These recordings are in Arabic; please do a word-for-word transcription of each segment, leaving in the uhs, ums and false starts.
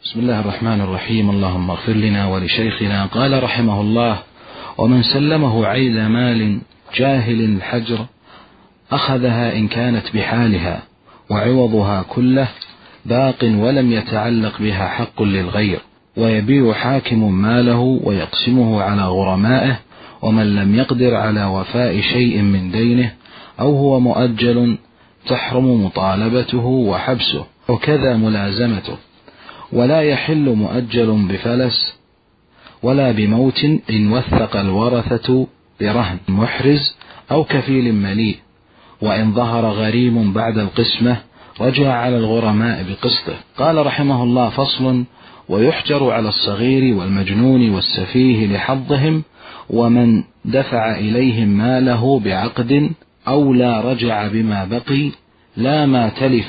بسم الله الرحمن الرحيم. اللهم اغفر لنا ولشيخنا. قال رحمه الله: ومن سلمه عين مال جاهل الحجر أخذها إن كانت بحالها، وعوضها كله باق ولم يتعلق بها حق للغير، ويبيع حاكم ماله ويقسمه على غرمائه، ومن لم يقدر على وفاء شيء من دينه أو هو مؤجل تحرم مطالبته وحبسه، وكذا ملازمته. ولا يحل مؤجل بفلس ولا بموت إن وثق الورثة برهن محرز أو كفيل مليء، وإن ظهر غريم بعد القسمة رجع على الغرماء بقسطه. قال رحمه الله: فصل: ويحجر على الصغير والمجنون والسفيه لحظهم، ومن دفع إليهم ماله بعقد أو لا رجع بما بقي لا ما تلف،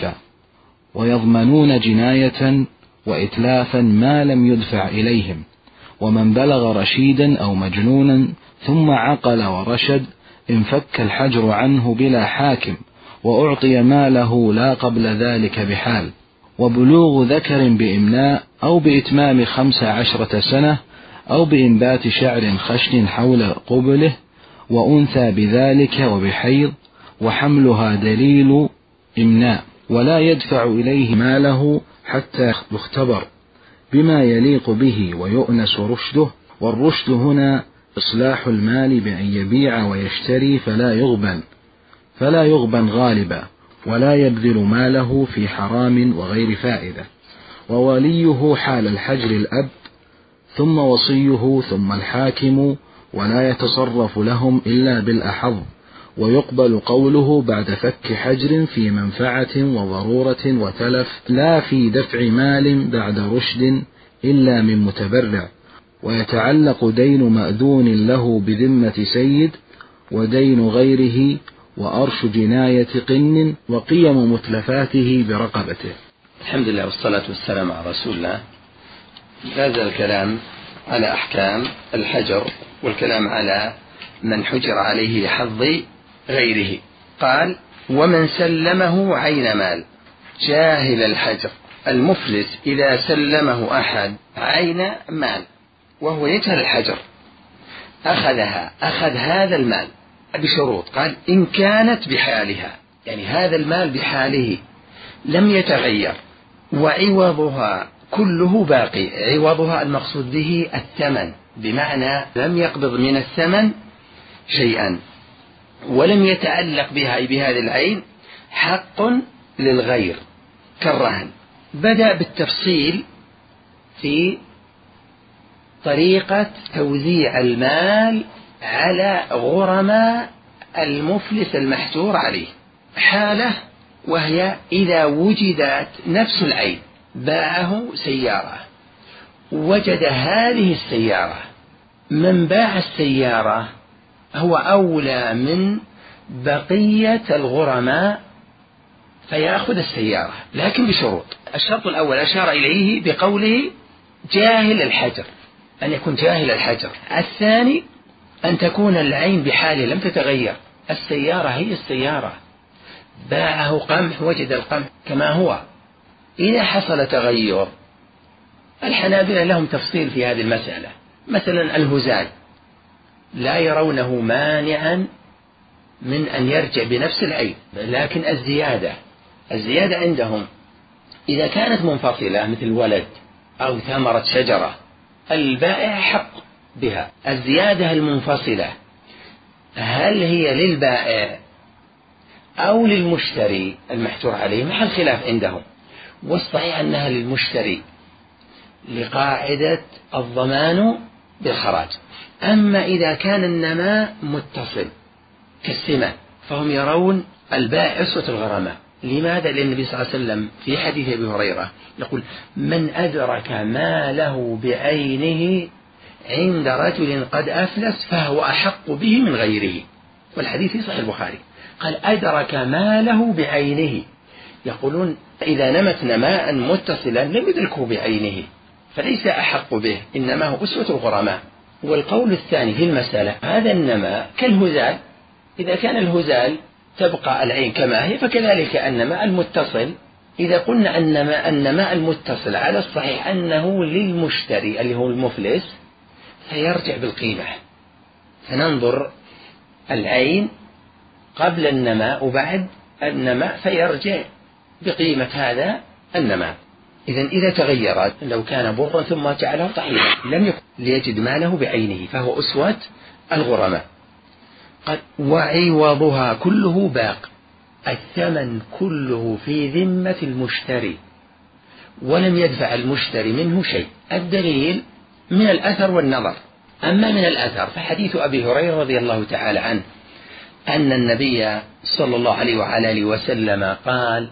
ويضمنون جناية وإتلافا ما لم يدفع إليهم. ومن بلغ رشيدا أو مجنونا ثم عقل ورشد انفك الحجر عنه بلا حاكم، وأعطي ماله لا قبل ذلك بحال. وبلوغ ذكر بإمناء أو بإتمام خمس عشرة سنة أو بإنبات شعر خشن حول قبله، وأنثى بذلك وبحيض، وحملها دليل إمناء. ولا يدفع إليه ماله حتى يختبر بما يليق به ويؤنس رشده. والرشد هنا إصلاح المال بأن يبيع ويشتري فلا يغبن فلا يغبن غالبا، ولا يبذل ماله في حرام وغير فائدة. ووليه حال الحجر الأب، ثم وصيه، ثم الحاكم، ولا يتصرف لهم إلا بالأحظ. ويقبل قوله بعد فك حجر في منفعة وضرورة وتلف، لا في دفع مال بعد رشد إلا من متبرع. ويتعلق دين مأذون له بذمة سيد، ودين غيره، وأرش جناية قن، وقيم متلفاته برقبته. الحمد لله والصلاة والسلام على رسول الله. هذا الكلام على أحكام الحجر، والكلام على من حجر عليه لحظ غيره. قال: ومن سلمه عين مال جاهل الحجر. المفلس إذا سلمه أحد عين مال وهو يجهل الحجر أخذها أخذ هذا المال بشروط. قال: إن كانت بحالها، يعني هذا المال بحاله لم يتغير، وعوضها كله باقي. عوضها المقصود به الثمن، بمعنى لم يقبض من الثمن شيئا، ولم يتعلق بها بهذه العين حق للغير كالرهن. بدأ بالتفصيل في طريقة توزيع المال على غرماء المفلس المحجور عليه. حالة، وهي إذا وجدت نفس العين، باعه سيارة، وجد هذه السيارة، من باع السيارة هو أولى من بقية الغرماء فيأخذ السيارة، لكن بشروط. الشرط الأول أشار إليه بقوله جاهل الحجر، أن يكون جاهل الحجر. الثاني أن تكون العين بحاله لم تتغير، السيارة هي السيارة، باعه قمح وجد القمح كما هو. إذا حصل تغير، الحنابلة لهم تفصيل في هذه المسألة. مثلا الهزال لا يرونه مانعا من أن يرجع بنفس العين، لكن الزيادة الزيادة عندهم إذا كانت منفصلة مثل ولد أو ثمرة شجرة، البائع حق بها. الزيادة المنفصلة هل هي للبائع أو للمشتري المحجور عليه؟ محل خلاف عندهم، والصحيح أنها للمشتري لقاعدة الضمان بالخراج. أما إذا كان النماء متصل كالسمة فهم يرون البائع أسوة الغرماء. لماذا؟ لأن النبي صلى الله عليه وسلم في حديث أبي هريرة يقول: من أدرك ماله بعينه عند رجل قد أفلس فهو أحق به من غيره. والحديث في صحيح البخاري. قال: أدرك ماله بعينه. يقولون إذا نمت نماء متصلا لم يدركه بعينه فليس أحق به، إنما هو أسوة الغرماء. والقول الثاني في المسألة: هذا النماء كالهزال، إذا كان الهزال تبقى العين كما هي، فكذلك النماء المتصل إذا قلنا أن ماء النماء المتصل على الصحيح أنه للمشتري اللي هو المفلس فيرجع بالقيمة، فننظر العين قبل النماء وبعد النماء فيرجع بقيمة هذا النماء. إذن إذا تغيرت لو كان برا ثم جعله طحينا لم يكن ليجد ماله بعينه فهو أسوة الغرماء. قد وعوضها كله باق، الثمن كله في ذمة المشتري ولم يدفع المشتري منه شيء. الدليل من الأثر والنظر. أما من الأثر فحديث أبي هريرة رضي الله تعالى عنه أن النبي صلى الله عليه وعلى آله وسلم قال: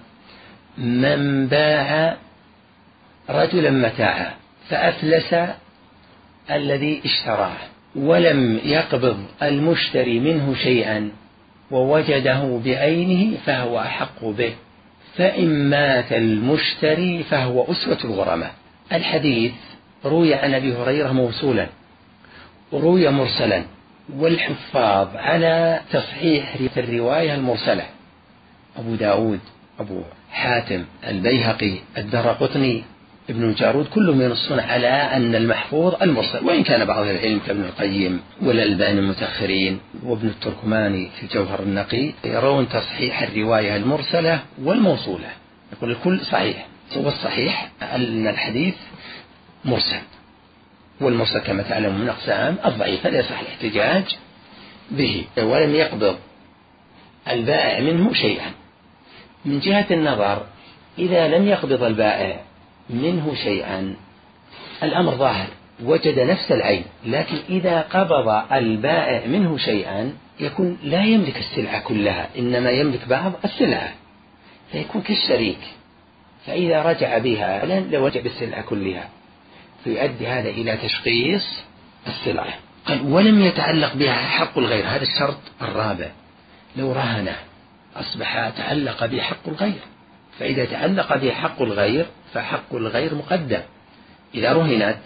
من باع رجلا متاعا فأفلس الذي اشتراه ولم يقبض المشتري منه شيئا ووجده بعينه فهو أحق به، فإن مات المشتري فهو أسوة الغرماء. الحديث روي عن أبي هريرة موصولا وروي مرسلا، والحفاظ على تصحيح الرواية المرسلة أبو داود، أبو حاتم، البيهقي، الدرقطني، ابن الجارود، كلهم ينصون على أن المحفوظ المرسل، وإن كان بعض العلم كابن القيم والألباني المتأخرين وابن التركماني في جوهر النقي يرون تصحيح الرواية المرسلة والموصولة، يقول الكل صحيح، والصحيح أن الحديث مرسل، والمرسل كما تعلم من أقسام الضعيف فلا يصح الاحتجاج به. ولم يقبض البائع منه شيئا. من جهة النظر إذا لم يقبض البائع منه شيئا الأمر ظاهر، وجد نفس العين، لكن إذا قبض البائع منه شيئا يكون لا يملك السلعة كلها، إنما يملك بعض السلعة فيكون كالشريك، فإذا رجع بها لو رجع بالسلعة كلها فيؤدي هذا إلى تشخيص السلعة. قال: ولم يتعلق بها حق الغير، هذا الشرط الرابع. لو رهنه أصبح تعلق به حق الغير، فإذا تعلق به حق الغير فحق الغير مقدم. إذا رهنت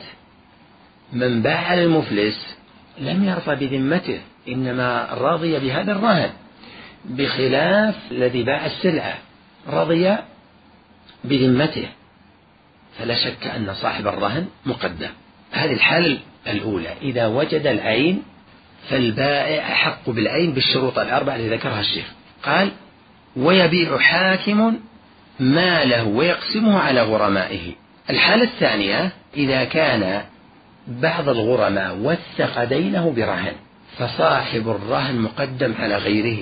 من باع على المفلس لم يرضى بذمته، إنما رضي بهذا الرهن، بخلاف الذي باع السلعة رضي بذمته، فلا شك أن صاحب الرهن مقدم. هذه الحالة الأولى. إذا وجد العين فالبائع أحق بالعين بالشروط الأربعة التي ذكرها الشيخ. قال: ويبيع حاكم ماله ويقسمه على غرمائه. الحالة الثانية إذا كان بعض الغرماء وثق دينه برهن فصاحب الرهن مقدم على غيره،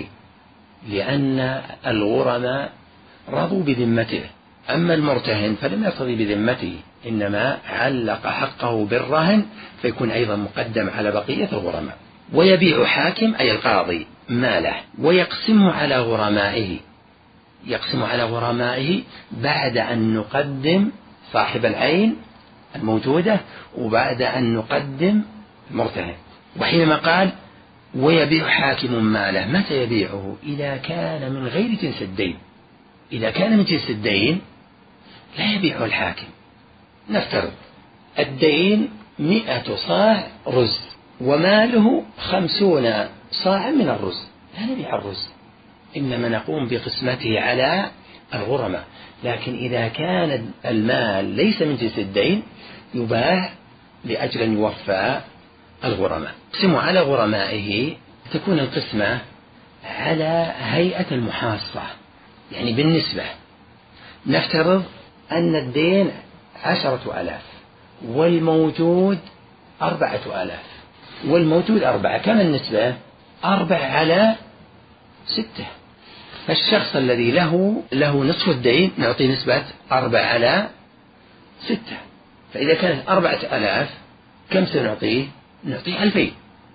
لأن الغرماء رضوا بذمته، أما المرتهن فلم يرتضي بذمته، إنما علق حقه بالرهن فيكون أيضا مقدم على بقية الغرماء. ويبيع حاكم أي القاضي ماله ويقسمه على غرمائه، يقسم على غرمائه بعد أن نقدم صاحب العين الموجودة وبعد أن نقدم المرتهن. وحينما قال ويبيع حاكم ماله، متى يبيعه؟ إذا كان من غير جنس الدين. إذا كان من جنس الدين لا يبيعه الحاكم. نفترض الدين مئة صاع رز وماله خمسون صاع من الرز، لا نبيع الرز، إنما نقوم بقسمته على الغرماء. لكن إذا كان المال ليس من جنس الدين يباع لأجل أن يوفى الغرماء. قسموا على غرمائه، تكون القسمة على هيئة المحاصة، يعني بالنسبة. نفترض أن الدين عشرة آلاف والموجود أربعة آلاف، والموجود أربعة، كم النسبة؟ أربع على ستة. فالشخص الذي له له نصف الدين نعطيه نسبة أربع على ستة. فإذا كانت أربعة آلاف كم سنعطيه؟ نعطيه ألفين.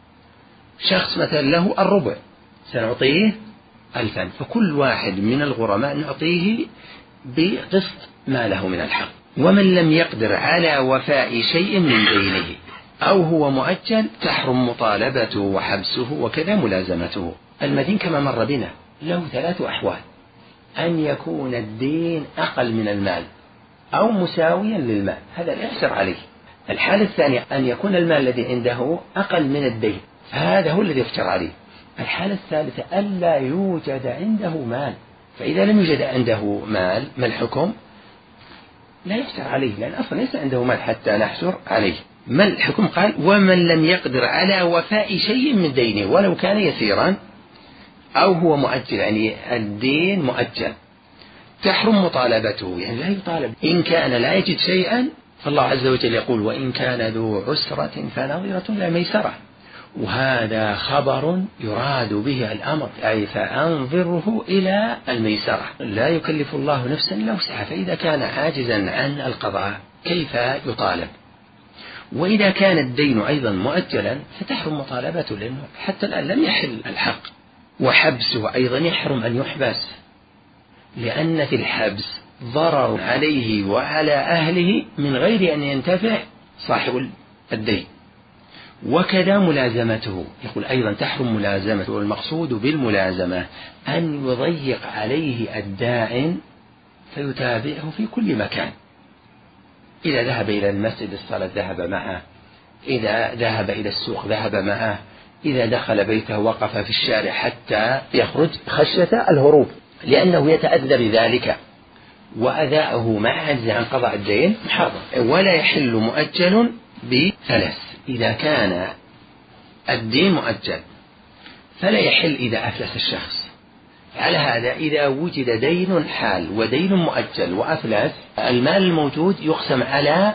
شخص مثلا له الربع سنعطيه ألفا. فكل واحد من الغرماء نعطيه بقسط ما له من الحق. ومن لم يقدر على وفاء شيء من دينه أو هو مؤجل تحرم مطالبته وحبسه وكذا ملازمته. المدين كما مر بنا له ثلاث أحوال: أن يكون الدين أقل من المال أو مساويا للمال، هذا لا يحسر عليه. الحالة الثانية أن يكون المال الذي عنده أقل من الدين، هذا هو الذي يحسر عليه. الحالة الثالثة ألا يوجد عنده مال فإذا لم يوجد عنده مال ما الحكم؟ لا يحجر عليه، لأن أصلا ليس عنده مال حتى نحجر عليه. ما الحكم؟ قال ومن لم يقدر على وفاء شيء من دينه ولو كان يسيرا أو هو مؤجل، يعني الدين مؤجل تحرم مطالبته، يعني لا يطالب. إن كان لا يجد شيئا فالله عز وجل يقول وإن كان ذو عسرة فنظرة إلى ميسرة، وهذا خبر يراد به الأمر، أي فأنظره إلى الميسرة، لا يكلف الله نفسا إلا وسعها. فإذا كان عاجزا عن القضاء كيف يطالب؟ وإذا كان الدين أيضا مؤجلا فتحرم مطالبته، لأنه حتى الآن لم يحل الحق. وحبسه أيضا يحرم أن يحبس، لأن في الحبس ضرر عليه وعلى أهله من غير أن ينتفع صاحب الدين. وكذا ملازمته، يقول أيضا تحرم ملازمته، والمقصود بالملازمة أن يضيق عليه الداعن فيتابعه في كل مكان. إذا ذهب إلى المسجد الصلاة ذهب معه، إذا ذهب إلى السوق ذهب معه، إذا دخل بيته وقف في الشارع حتى يخرج خشية الهروب، لأنه يتأذى بذلك، وأذاؤه مع عجز عن قضاء الدين محرم. ولا يحل مؤجل بثلاث: إذا كان الدين مؤجل فلا يحل إذا أفلس الشخص. على هذا إذا وجد دين حال ودين مؤجل وأفلس، المال الموجود يقسم على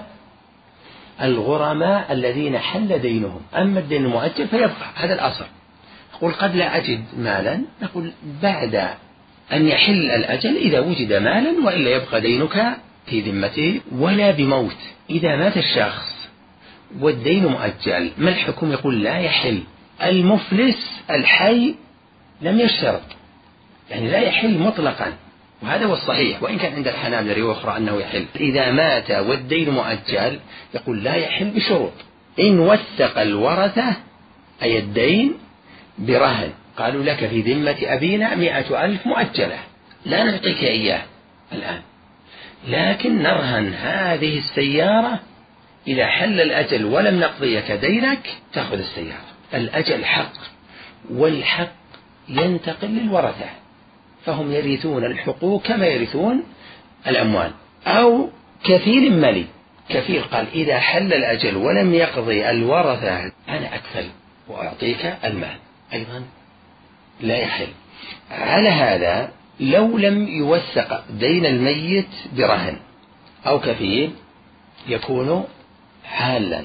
الغرماء الذين حل دينهم، أما الدين المؤجل فيبقى. هذا الأصل. نقول قد لا أجد مالا، نقول بعد أن يحل الأجل إذا وجد مالا، وإلا يبقى دينك في ذمته. ولا بموت، إذا مات الشخص والدين مؤجل ما الحكم؟ يقول لا يحل. المفلس الحي لم يشترط، يعني لا يحل مطلقا، وهذا هو الصحيح، وإن كان عند الحنابلة رواية أخرى أنه يحل. إذا مات والدين مؤجل يقول لا يحل بشروط. إن وثق الورثة أي الدين برهن، قالوا لك في ذمة أبينا مئة ألف مؤجلة لا نعطيك إياه الآن، لكن نرهن هذه السيارة، إذا حل الأجل ولم نقضيك دينك تأخذ السيارة. الأجل حق، والحق ينتقل للورثة، فهم يرثون الحقوق كما يرثون الأموال. أو كفيل ملي، كفيل قال إذا حل الأجل ولم يقضي الورثة أنا أكفل وأعطيك المال، أيضا لا يحل. على هذا لو لم يوثق دين الميت برهن أو كفيل يكون حالا.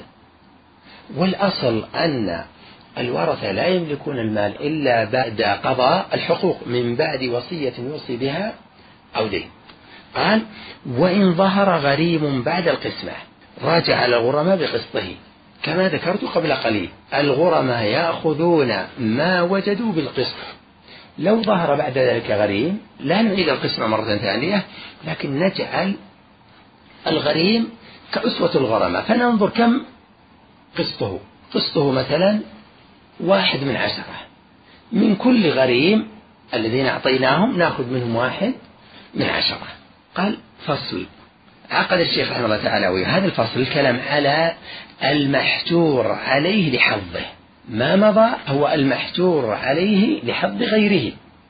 والأصل أن الورثة لا يملكون المال إلا بعد قضاء الحقوق، من بعد وصية يوصي بها أو دين. قال وإن ظهر غريم بعد القسمة راجع الغرماء بقسطه، كما ذكرت قبل قليل الغرماء يأخذون ما وجدوا بالقسط. لو ظهر بعد ذلك غريم لا نعيد القسمة مرة ثانية، لكن نجعل الغريم كأسوة الغرماء، فننظر كم قسطه. قسطه مثلا واحد من عشرة، من كل غريم الذين أعطيناهم نأخذ منهم واحد من عشرة. قال فصل. عقد الشيخ رحمه الله تعالى وهذا الفصل الكلام على المحجور عليه لحظه. ما مضى هو المحجور عليه لحظ غيره،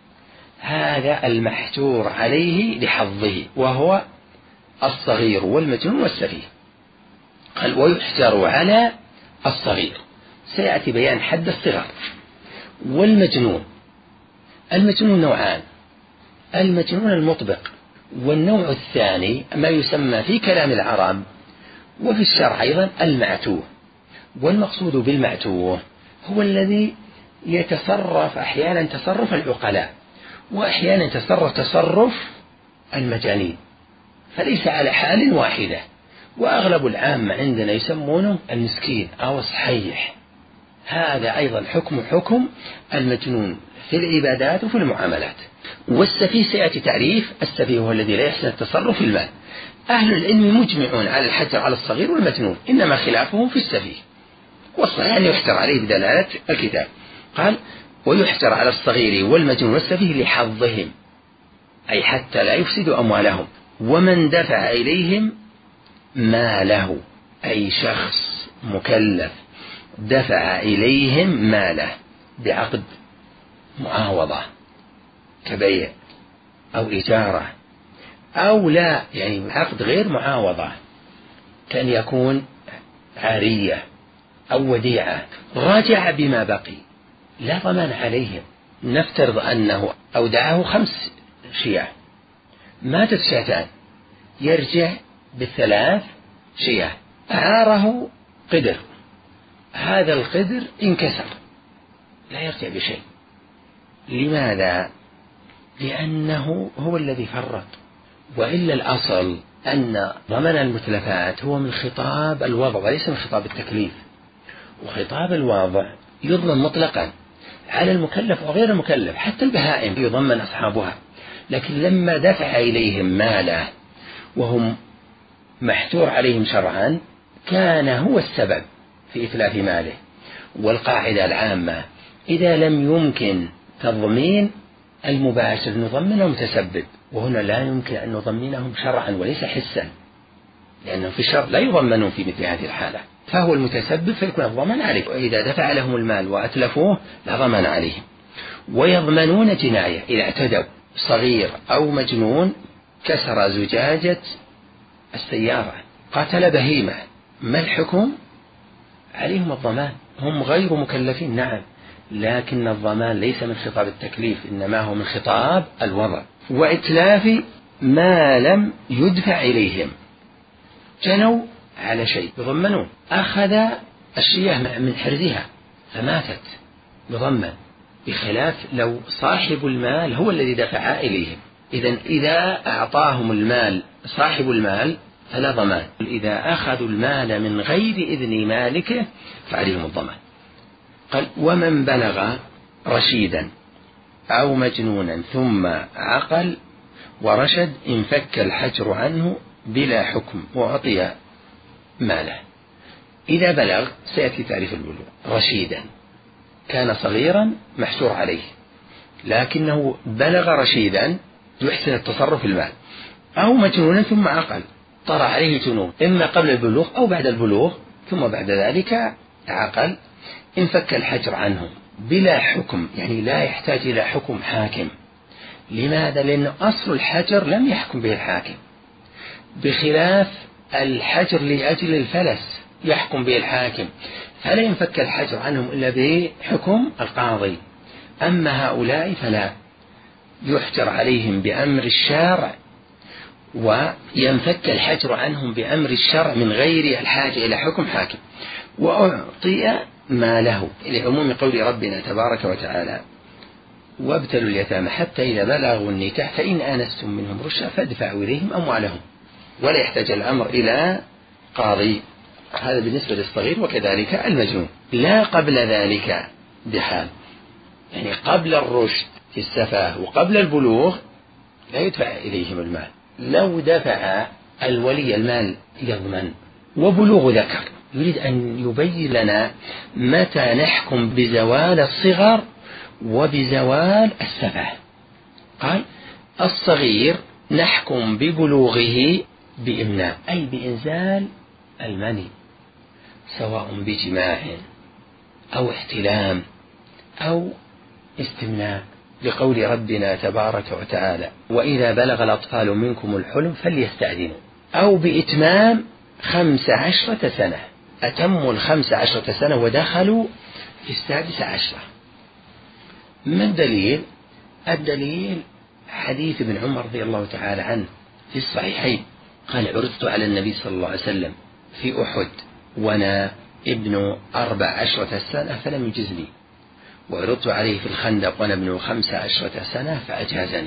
هذا المحجور عليه لحظه وهو الصغير والمجنون والسفيه. قال ويحجر على الصغير، سيأتي بيان حد الصغر. والمجنون، المجنون نوعان: المجنون المطبق، والنوع الثاني ما يسمى في كلام العرب وفي الشرع أيضا المعتوه. والمقصود بالمعتوه هو الذي يتصرف أحيانا تصرف العقلاء وأحيانا يتصرف تصرف المجانين، فليس على حال واحدة. وأغلب العامة عندنا يسمونه المسكين أو الصحيح. هذا أيضا حكم حكم المجنون في العبادات وفي المعاملات. والسفيه سيأتي تعريف. السفيه هو الذي لا يحسن التصرف في المال. أهل العلم مجمعون على الحجر على الصغير والمجنون، إنما خلافهم في السفيه، والصحيح أن يحجر عليه بدلالة الكتاب. قال ويحجر على الصغير والمجنون والسفيه لحظهم، أي حتى لا يفسدوا أموالهم. ومن دفع إليهم ماله، أي شخص مكلف دفع إليهم ماله بعقد معاوضة كبيع أو إجارة أو لا، يعني عقد غير معاوضة، كان يكون عارية أو وديعة، رجع بما بقي لا ضمان عليهم. نفترض أنه أودعه خمس شياه، ماتت شاتان، يرجع بالثلاث شياه. أعاره قدر، هذا القدر انكسر لا يرجع بشيء. لماذا؟ لأنه هو الذي فرط، وإلا الأصل أن ضمان المتلفات هو من خطاب الوضع وليس من خطاب التكليف، وخطاب الوضع يضمن مطلقا على المكلف وغير المكلف، حتى البهائم يضمن أصحابها. لكن لما دفع إليهم ماله وهم محتور عليهم شرعا كان هو السبب في إتلاف ماله. والقاعدة العامة إذا لم يمكن تضمين المباشر نضمنه متسبب، وهنا لا يمكن أن نضمنهم شرعا وليس حسا، لأنه في الشرع لا يضمنون في مثل هذه الحالة، فهو المتسبب فيكون الضمان عليه. وإذا دفع لهم المال وأتلفوه لا ضمان عليهم. ويضمنون جناية إذا اعتدوا، صغير أو مجنون كسر زجاجة السيارة، قتل بهيمة، ما الحكم؟ عليهم الضمان، هم غير مكلفين نعم، لكن الضمان ليس من خطاب التكليف، إنما هو من خطاب الوضع. وإتلاف ما لم يدفع إليهم، جنوا على شيء يضمنون، أخذ الشياه من حرزها فماتت يضمن، بخلاف لو صاحب المال هو الذي دفع إليهم. إذن إذا أعطاهم المال صاحب المال فلا ضمان، إذا أخذوا المال من غير إذن مالكه فعليهم الضمان. قال ومن بلغ رشيدا أو مجنونا ثم عقل ورشد انفك الحجر عنه بلا حكم وأعطي ماله. إذا بلغ سيأتي تعريف البلوغ. رشيدا كان صغيرا محسور عليه لكنه بلغ رشيدا يحسن التصرف في المال، أو مجنونا ثم عقل طرأ عليه جنون إما قبل البلوغ أو بعد البلوغ ثم بعد ذلك عقل انفك الحجر عنه بلا حكم، يعني لا يحتاج إلى حكم حاكم. لماذا؟ لأن أصل الحجر لم يحكم به الحاكم، بخلاف الحجر لأجل الفلس يحكم به الحاكم، فلا ينفك الحجر عنهم إلا بحكم القاضي. أما هؤلاء فلا، يحجر عليهم بأمر الشارع وينفك الحجر عنهم بأمر الشرع من غير الحاجة إلى حكم حاكم. وأعطي ما له لعموم قول ربنا تبارك وتعالى وابتلوا اليتامى حتى إذا بلغوا النكاح فإن آنستم منهم رشدا فادفعوا إليهم أموالهم، ولا يحتاج الأمر إلى قاضي. هذا بالنسبة للصغير، وكذلك المجنون. لا قبل ذلك بحال، يعني قبل الرشد في السفاه وقبل البلوغ لا يدفع إليهم المال. لو دفع الولي المال يضمن. وبلوغ ذكر يريد أن يبين لنا متى نحكم بزوال الصغر وبزوال السفاه. قال الصغير نحكم ببلوغه بإمناء، أي بإنزال المني، سواء بجماع أو احتلام أو استمناء، لقول ربنا تبارك وتعالى وإذا بلغ الأطفال منكم الحلم فليستأذنوا، أو بإتمام خمس عشرة سنة، أتموا الخمس عشرة سنة ودخلوا في السادس عشرة. ما الدليل؟ الدليل حديث ابن عمر رضي الله تعالى عنه في الصحيحين قال عرضت على النبي صلى الله عليه وسلم في أحد وأنا ابن أربع عشرة سنة فلم يجزني، وعرضت عليه في الخندق وأنا ابن خمس عشرة سنة فأجازني.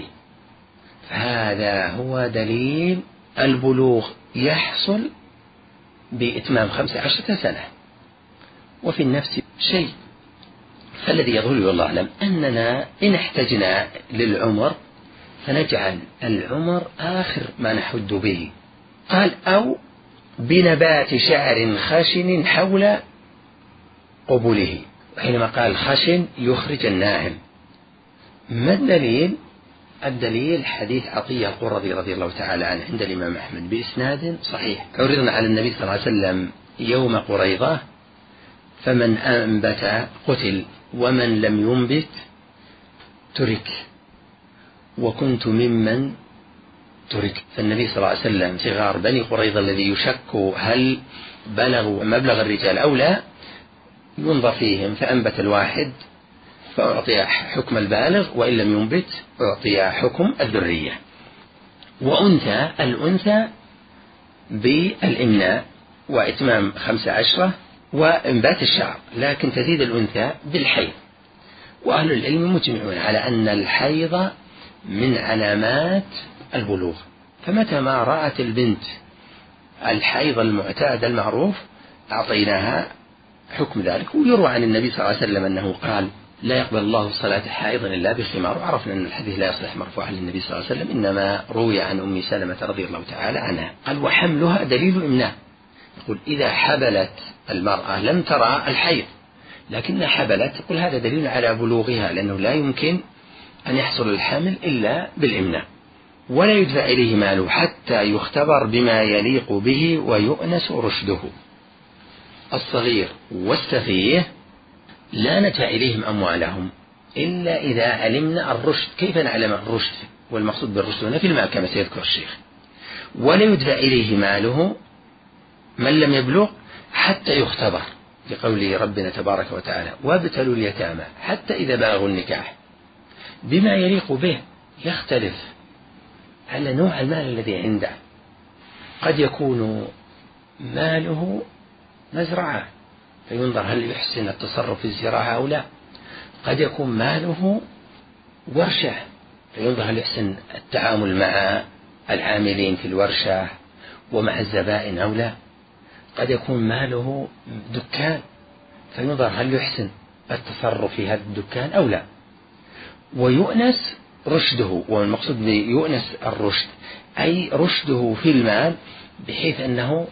فهذا هو دليل البلوغ يحصل بإتمام خمس عشرة سنة. وفي النفس شيء، فالذي يظهر والله أعلم أننا إن احتجنا للعمر فنجعل العمر آخر ما نحد به. قال أو بنبات شعر خشن حول قبله، وحينما قال خشن يخرج الناعم. ما الدليل؟ الدليل حديث عطية القرظي رضي الله تعالى عنه عند الإمام أحمد بإسناد صحيح. عرضنا على النبي صلى الله عليه وسلم يوم قريظة فمن أنبت قتل ومن لم ينبت ترك، وكنت ممن ترك. فالنبي صلى الله عليه وسلم صغار بني قريظة الذي يشك هل بلغوا مبلغ الرجال أو لا ينظر فيهم، فأنبت الواحد فأعطي حكم البالغ، وإن لم ينبت أعطي حكم الذرية. وأنثى الأنثى بالإمناء وإتمام خمسة عشرة وإنبات الشعر، لكن تزيد الأنثى بالحيض. وأهل العلم مجمعون على أن الحيض من علامات البلوغ، فمتى ما رأت البنت الحيض المعتاد المعروف أعطيناها حكم ذلك. ويروى عن النبي صلى الله عليه وسلم أنه قال لا يقبل الله الصلاة حائضا إلا بخمار، وعرفنا أن الحديث لا يصلح مرفوعا للنبي صلى الله عليه وسلم، إنما روي عن أم سلمة رضي الله تعالى عنها. قال وحملها دليل إمناء، يقول إذا حبلت المرأة لم ترى الحيض لكنها حبلت، يقول هذا دليل على بلوغها، لأنه لا يمكن أن يحصل الحمل إلا بالإمناء. ولا يدفع إليه ماله حتى يختبر بما يليق به ويؤنس رشده. الصغير والسفيه لا ندفع إليهم أموالهم إلا إذا علمنا الرشد. كيف نعلم الرشد؟ والمقصود بالرشد هنا في المال كما سيذكر الشيخ. ولا يدفع إليه ماله من لم يبلغ حتى يختبر، لقول ربنا تبارك وتعالى وابتلوا اليتامى حتى إذا بلغوا النكاح، بما يليق به. يختلف على نوع المال الذي عنده، قد يكون ماله مزرعة فينظر هل يحسن التصرف في الزراعة أو لا، قد يكون ماله ورشة فينظر هل يحسن التعامل مع العاملين في الورشة ومع الزبائن أو لا، قد يكون ماله دكان فينظر هل يحسن التصرف في هذا الدكان أو لا. ويؤنس رشده، والمقصود بيؤنس الرشد أي رشده في المال بحيث أنه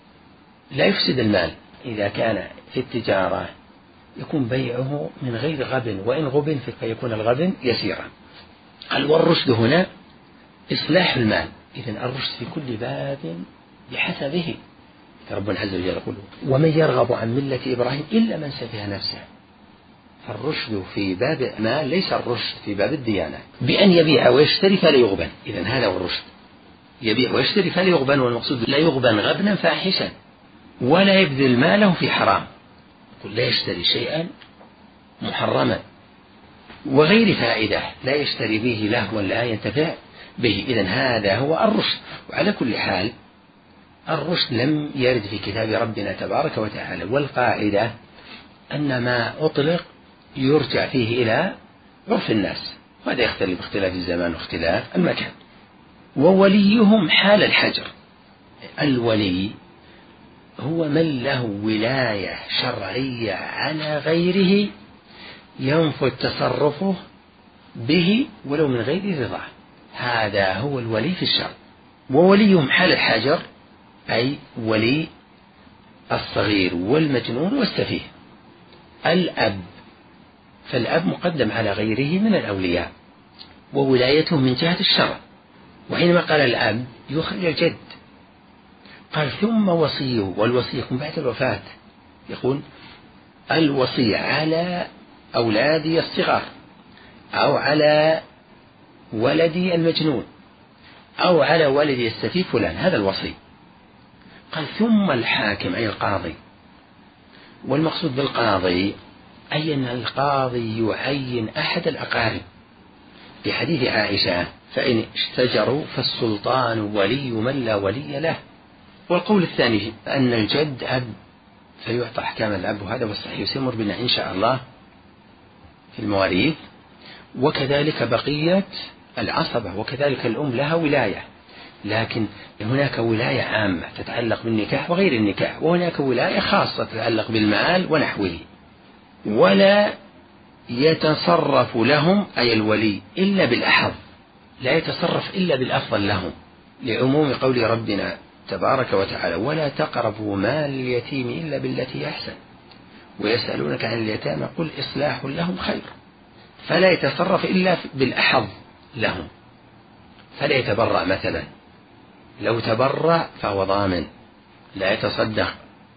لا يفسد المال. إذا كان في التجارة يكون بيعه من غير غبن، وإن غبن فيكون الغبن يسيرا. قال والرشد هنا إصلاح المال. إذن الرشد في كل باب بحسبه. ربنا عز وجل يقول ومن يرغب عن ملة إبراهيم إلا من سفه نفسه. فالرشد في باب ما ليس الرشد في باب الديانة، بأن يبيع ويشتري فلا يغبن. إذن هذا هو الرشد، يبيع ويشتري فلا يغبن، والمقصود لا يغبن غبنا فاحشا، ولا يبذل ماله في حرام، يقول لا يشتري شيئا محرما وغير فائدة، لا يشتري به لهوا لا ينتفع به. إذن هذا هو الرشد. وعلى كل حال الرشد لم يرد في كتاب ربنا تبارك وتعالى، والقاعدة أن ما أطلق يرجع فيه إلى عرف الناس، وهذا يختلف باختلاف الزمان واختلاف المكان. ووليهم حال الحجر. الولي هو من له ولاية شرعية على غيره ينفذ تصرفه به ولو من غير رضاه، هذا هو الولي في الشرع. ووليهم حال الحجر أي ولي الصغير والمجنون والسفيه. الأب، فالأب مقدم على غيره من الأولياء وولايته من جهة الشرع. وحينما قال الأب يخرج الجد، قال ثم وصيه، والوصي يكون بعد الوفاة، يقول الوصي على أولادي الصغار أو على ولدي المجنون أو على ولدي السفيه فلان، هذا الوصي. قال ثم الحاكم أي القاضي، والمقصود بالقاضي أي أن القاضي يعين أحد الأقارب، في حديث عائشة فإن اشتجروا فالسلطان ولي من لا ولي له. والقول الثاني أن الجد أب فيعطى أحكام الأب، وهذا هو الصحيح سيمر بنا إن شاء الله في المواريث. وكذلك بقية العصبة، وكذلك الأم لها ولاية، لكن هناك ولاية عامة تتعلق بالنكاح وغير النكاح، وهناك ولاية خاصة تتعلق بالمال ونحوه. ولا يتصرف لهم أي الولي إلا بالأحظ، لا يتصرف إلا بالأفضل لهم، لعموم قول ربنا تبارك وتعالى ولا تقربوا مال اليتيم إلا بالتي أحسن ويسألونك عن اليتامى قل إصلاح لهم خير. فلا يتصرف إلا بالأحظ لهم، فلا يتبرع مثلا، لو تبرع فهو ضامن، لا يتصدق،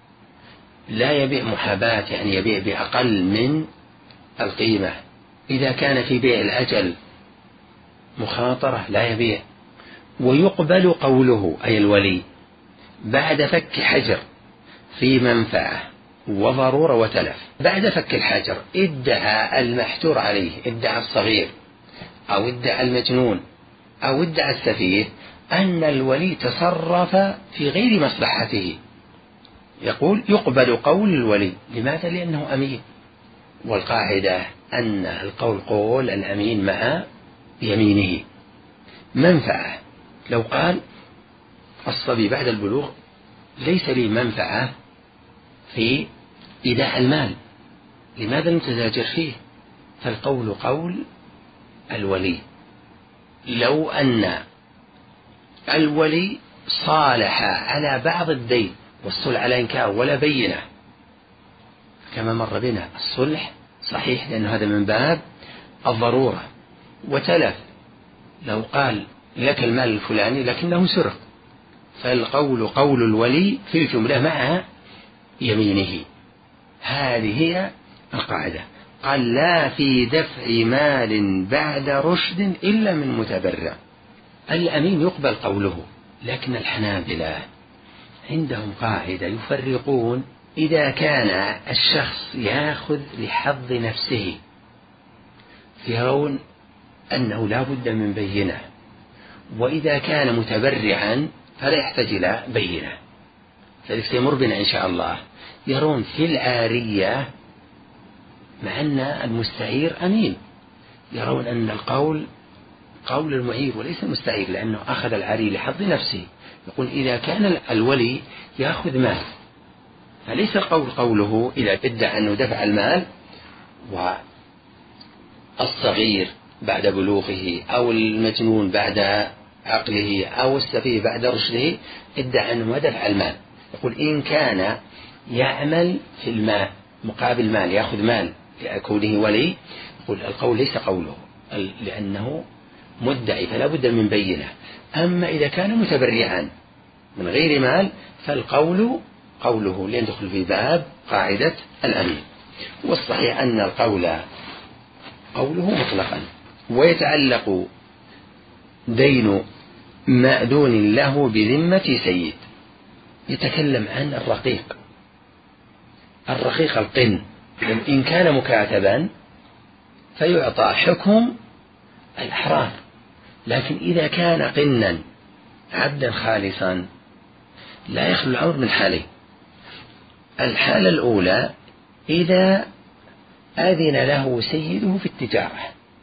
لا يبيع محاباة يعني يبيع بأقل من القيمة. إذا كان في بيع الأجل مخاطرة لا يبيع. ويقبل قوله أي الولي بعد فك حجر في منفعة وضرورة وتلف. بعد فك الحجر ادعى المحتور عليه، ادعى الصغير أو ادعى المجنون أو ادعى السفيه أن الولي تصرف في غير مصلحته، يقول يقبل قول الولي. لماذا؟ لأنه أمين، والقاعدة أن القول قول الأمين مع يمينه. منفعة، لو قال الصبي بعد البلوغ ليس لي منفعة في إيداع المال، لماذا لم تزاجر فيه؟ فالقول قول الولي. لو أن الولي صالح على بعض الدين والصلح على إنكار ولا بينة، كما مر بنا الصلح صحيح لأنه هذا من باب الضرورة، وتلف لو قال لك المال الفلاني لكنه سرق، فالقول قول الولي في الجملة مع يمينه. هذه هي القاعدة. قال لا في دفع مال بعد رشد إلا من متبرع. الأمين يقبل قوله، لكن الحنابلة عندهم قاعدة يفرقون إذا كان الشخص يأخذ لحظ نفسه يرون أنه لا بد من بينة، وإذا كان متبرعا فلا يحتاج إلى بينة. فلذلك سيمر بنا إن شاء الله يرون في العارية مع أن المستعير أمين، يرون أن القول قول المعير وليس المستعير، لأنه أخذ العاري لحظ نفسه. يقول إذا كان الولي يأخذ مال فليس القول قوله إذا ادعى أنه دفع المال، والصغير بعد بلوغه أو المجنون بعد عقله أو السفيه بعد رشده ادعى أنه ما دفع المال. يقول إن كان يعمل في المال مقابل مال، يأخذ مال لكونه ولي، يقول القول ليس قوله لأنه مدعي فلا بد من بينة. أما إذا كان متبرعا من غير مال فالقول قوله ليدخل في باب قاعدة الأمين. والصحيح أن القول قوله مطلقا. ويتعلق دين مأذون له بذمة سيد. يتكلم عن الرقيق. الرقيق القن إن كان مكاتبا فيعطى حكم الأحرار، لكن إذا كان قنا عبدا خالصا لا يخلو الأمر من حالين. الحالة الأولى إذا أذن له سيده في التجارة،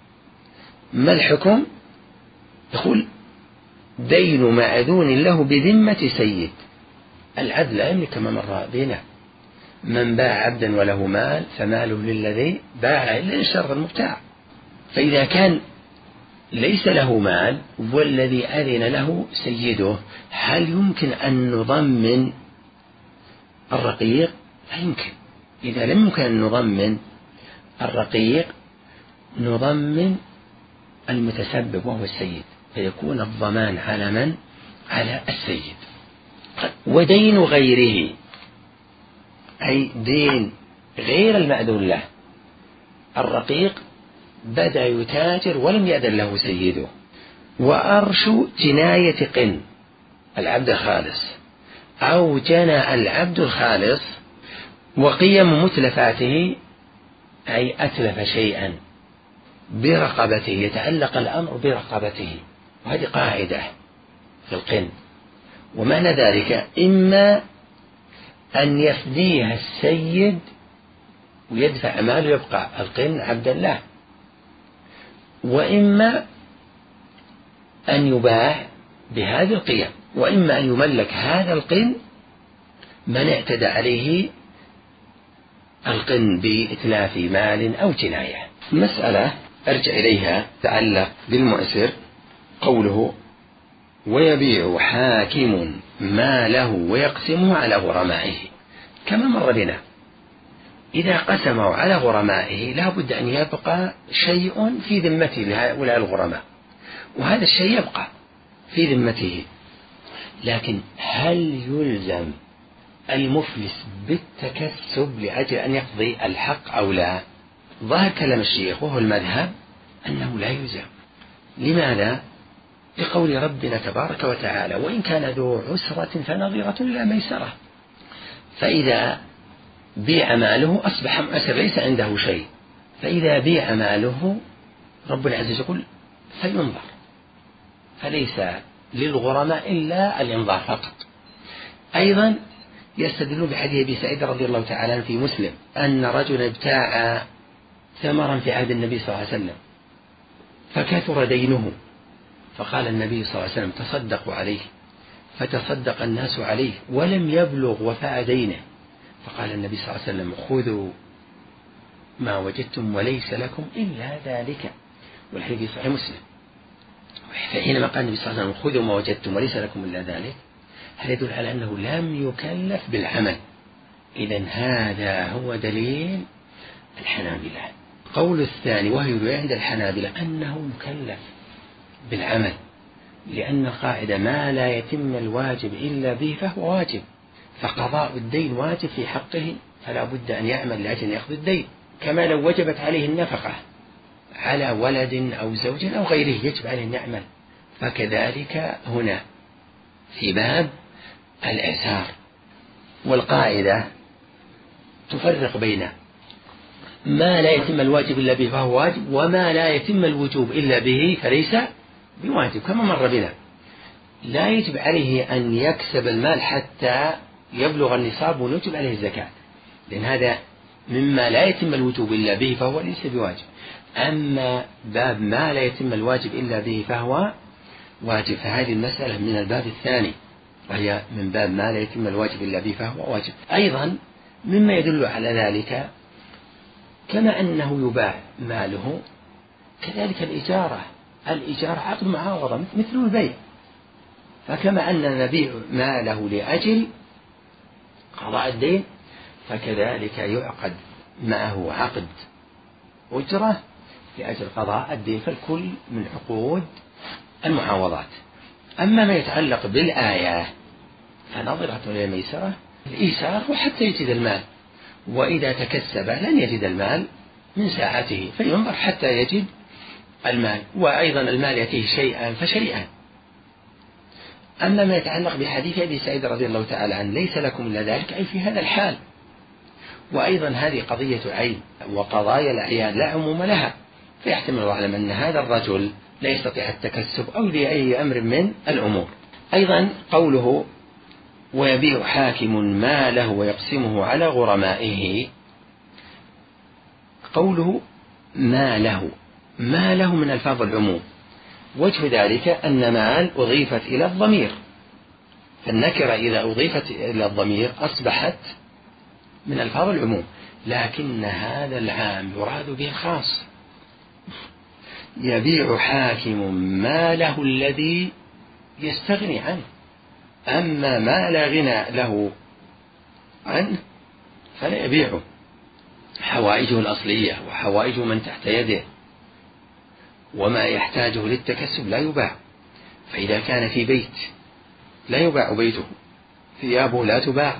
ما الحكم؟ يقول دين مأذون له بذمة سيد. العبد لا يملك كما مر بنا، من باع عبدا وله مال فماله للذي باع إلا إن شر المبتاع. فإذا كان ليس له مال والذي أذن له سيده، هل يمكن أن نضمن الرقيق؟ لا يمكن. إذا لم يمكن أن نضمن الرقيق نضمن المتسبب وهو السيد، فيكون الضمان على من؟ على السيد. ودين غيره أي دين غير المأذون له. الرقيق بدأ يتاجر ولم يأذن له سيده. وأرش جناية قن العبد الخالص، أو جنى العبد الخالص وقيم متلفاته أي أتلف شيئا برقبته، يتعلق الأمر برقبته، وهذه قاعدة في القن. ومعنى ذلك إما أن يفديها السيد ويدفع ماله يبقى القن عبدا له، وإما أن يباع بهذه القيم، وإما أن يملك هذا القن من اعتدى عليه القن بإتلاف مال أو جناية. مسألة أرجع إليها تعلق بالمؤسر، قوله ويبيع حاكم ماله ويقسمه على غرمائه. كما مر بنا إذا قسمه على غرمائه لا بد أن يبقى شيء في ذمته لهؤلاء الغرماء، وهذا الشيء يبقى في ذمته. لكن هل يلزم المفلس بالتكسب لأجل أن يقضي الحق أو لا؟ ظاهر كلام الشيخ وهو المذهب أنه لا يلزم، لماذا؟ لقول ربنا تبارك وتعالى: وإن كان ذو عسرة فنظرة إلى ميسرة. فإذا بيع ماله أصبح مؤسر ليس عنده شيء، فإذا بيع ماله رب العزة يقول فينظر، فليس للغرماء إلا الإنظار فقط. أيضا يستدل بحديث أبي سعيد رضي الله تعالى عنه في مسلم أن رجلا ابتاع ثمرا في عهد النبي صلى الله عليه وسلم فكثر دينه، فقال النبي صلى الله عليه وسلم: تصدقوا عليه، فتصدق الناس عليه ولم يبلغ وفاء دينه، فقال النبي صلى الله عليه وسلم: خذوا ما وجدتم وليس لكم إلا ذلك. والحديث في صحيح مسلم. فحينما قال النبي صلى الله عليه وسلم: خذوا ما وجدتم وليس لكم إلا ذلك، هذا يدل على أنه لم يكلف بالعمل. إذن هذا هو دليل الحنابلة. قول الثاني وهي عند الحنابلة أنه مكلف بالعمل، لأن القاعدة ما لا يتم الواجب إلا به فهو واجب، فقضاء الدين واجب في حقه، فلا بد أن يعمل لأجل أن يأخذ الدين، كما لو وجبت عليه النفقة على ولد أو زوج أو غيره يجب عليه أن يعمل. فكذلك هنا في باب الإعسار. والقاعدة تفرق بين ما لا يتم الواجب إلا به فهو واجب، وما لا يتم الوجوب إلا به فليس بواجب. كما مر بنا لا يجب عليه أن يكسب المال حتى يبلغ النصاب ونجب عليه الزكاة، لأن هذا مما لا يتم الوجوب إلا به فهو ليس بواجب. أما باب ما لا يتم الواجب إلا به فهو واجب، فهذه المسألة من الباب الثاني، وهي من باب ما لا يتم الواجب إلا به فهو واجب. أيضا مما يدل على ذلك كما أنه يباع ماله كذلك الإجارة. الإجارة عقد معاوضة مثل البيع، فكما أن نبيع ماله لأجل قضاء الدين فكذلك يعقد معه عقد أجرة لأجل قضاء الدين، فالكل من عقود المعاوضات. أما ما يتعلق بالآية فنظرة إلى الميسرة، الإيسار وحتى يجد المال، وإذا تكسب لن يجد المال من ساعته فينظر حتى يجد المال، وأيضا المال يأتيه شيئا فشيئا. أما ما يتعلق بحديث أبي سعيد رضي الله تعالى عنه ليس لكم إلا ذلك، أي في هذا الحال. وأيضا هذه قضية عين، وقضايا الأعيان لا عموم لها، فيحتمل العلم أن هذا الرجل لا يستطيع التكسب أو لأي أمر من الأمور. أيضا قوله ويبيع حاكم ماله ويقسمه على غرمائه، قوله ماله، ماله من ألفاظ العموم، وجه ذلك أن مال أضيفت إلى الضمير، فالنكرة إذا أضيفت إلى الضمير أصبحت من ألفاظ العموم، لكن هذا العام يراد به الخاص. يبيع حاكم ماله الذي يستغني عنه، أما ما لا غنى له عنه فلا يبيعه. حوائجه الأصلية وحوائج من تحت يده وما يحتاجه للتكسب لا يباع. فإذا كان في بيت لا يباع بيته، ثيابه لا تباع،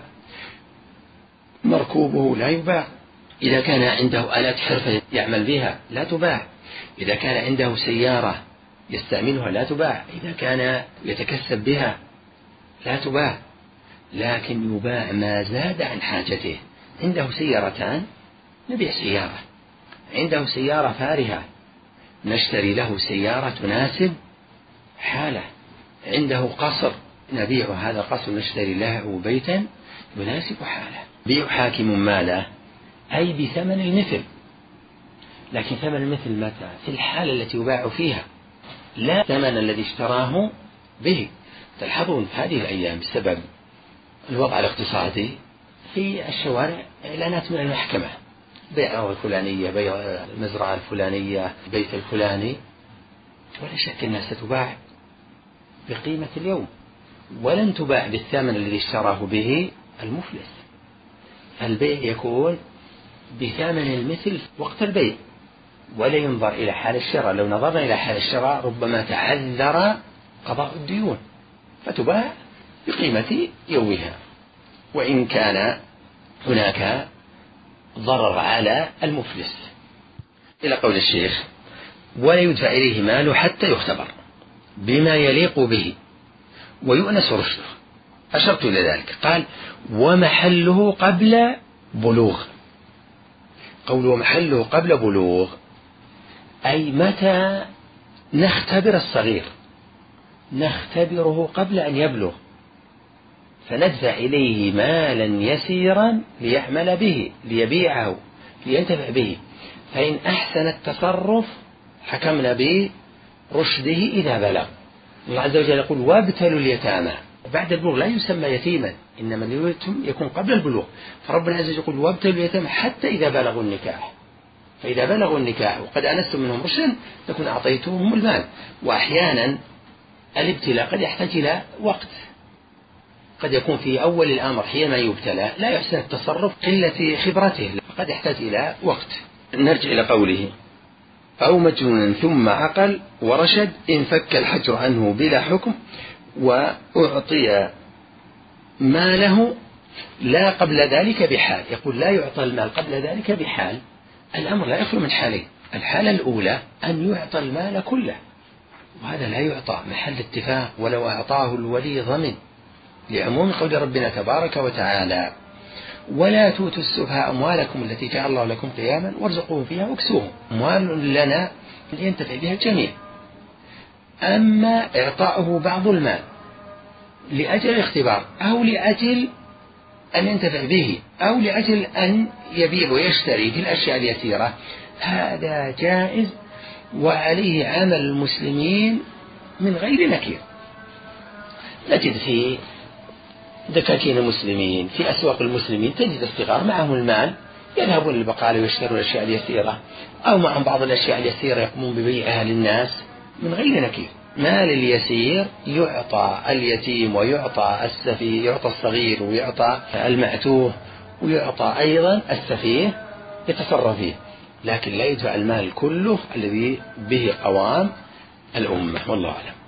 مركوبه لا يباع، إذا كان عنده آلات حرفة يعمل بها لا تباع، إذا كان عنده سيارة يستعملها لا تباع، إذا كان يتكسب بها لا تباع، لكن يباع ما زاد عن حاجته. عنده سيارتان نبيع سيارة، عنده سيارة فارهة نشتري له سيارة تناسب حاله، عنده قصر نبيع هذا القصر نشتري له بيتا يناسب حاله. بيع حاكم ماله أي بثمن المثل، لكن ثمن المثل متى؟ في الحالة التي يباع فيها، لا ثمن الذي اشتراه به. تلحظون هذه الأيام بسبب الوضع الاقتصادي في الشوارع إعلانات من المحكمة، بيع الفلانية، بيع المزرعة الفلانية، البيت الفلاني، ولا شك أنها ستباع بقيمة اليوم ولن تباع بالثمن الذي اشتراه به المفلس. البيع يكون بثمن المثل وقت البيع ولا ينظر إلى حال الشراء. لو نظرنا إلى حال الشراء ربما تعذر قضاء الديون فتباع بقيمة يومها، وإن كان هناك ضرر على المفلس. إلى قول الشيخ ولا يدفع إليه ماله حتى يختبر بما يليق به ويؤنس رشده. أشرت إلى ذلك. قال ومحله قبل بلوغ. قول ومحله قبل بلوغ أي متى نختبر الصغير، نختبره قبل أن يبلغ، فندفع إليه مالا يسيرا ليعمل به ليبيعه لينتفع به، فإن أحسن التصرف حكمنا برشده إذا بلغ. الله عز وجل يقول وابتلوا اليتامى. بعد البلوغ لا يسمى يتيما، إنما اليتم يكون قبل البلوغ، فربنا عز وجل يقول وابتلوا اليتامى حتى إذا بلغوا النكاح. فإذا بلغوا النكاح وقد أنستم منهم رشدا تكون أعطيتهم المال. وأحيانا الابتلاء قد يحتاج إلى وقت، قد يكون في أول الأمر حينما يبتلى لا يحسن التصرف قلة خبرته، قد يحتاج إلى وقت. نرجع إلى قوله أو مجنون ثم عقل ورشد إن فك الحجر عنه بلا حكم وأعطي ماله لا قبل ذلك بحال. يقول لا يعطى المال قبل ذلك بحال. الأمر لا يخلو من حالين. الحالة الأولى أن يعطى المال كله، وهذا لا يعطى محل اتفاق ولو أعطاه الولي ضمن، لعموم قول ربنا تبارك وتعالى ولا توتوا السفهاء أموالكم التي جعل الله لكم قياما وارزقوهم فيها واكسوهم. أموال لنا ينتفع بها الجميع. أما إعطاؤه بعض المال لأجل الاختبار أو لأجل أن ينتفع به أو لأجل أن يبيع ويشتري في الأشياء اليسيرة هذا جائز، وعليه عمل المسلمين من غير نكير. نجد في دكاكين المسلمين في أسواق المسلمين تجد الصغار معهم المال يذهبون للبقالة ويشترون الأشياء اليسيرة، أو معهم بعض الأشياء اليسيرة يقومون ببيعها للناس من غير نكير. مال اليسير يعطى اليتيم ويعطى السفيه، يعطى الصغير ويعطى المعتوه ويعطى أيضا السفيه يتصرف فيه، لكن لا يدفع المال كله الذي به قوام الأمة. والله أعلم.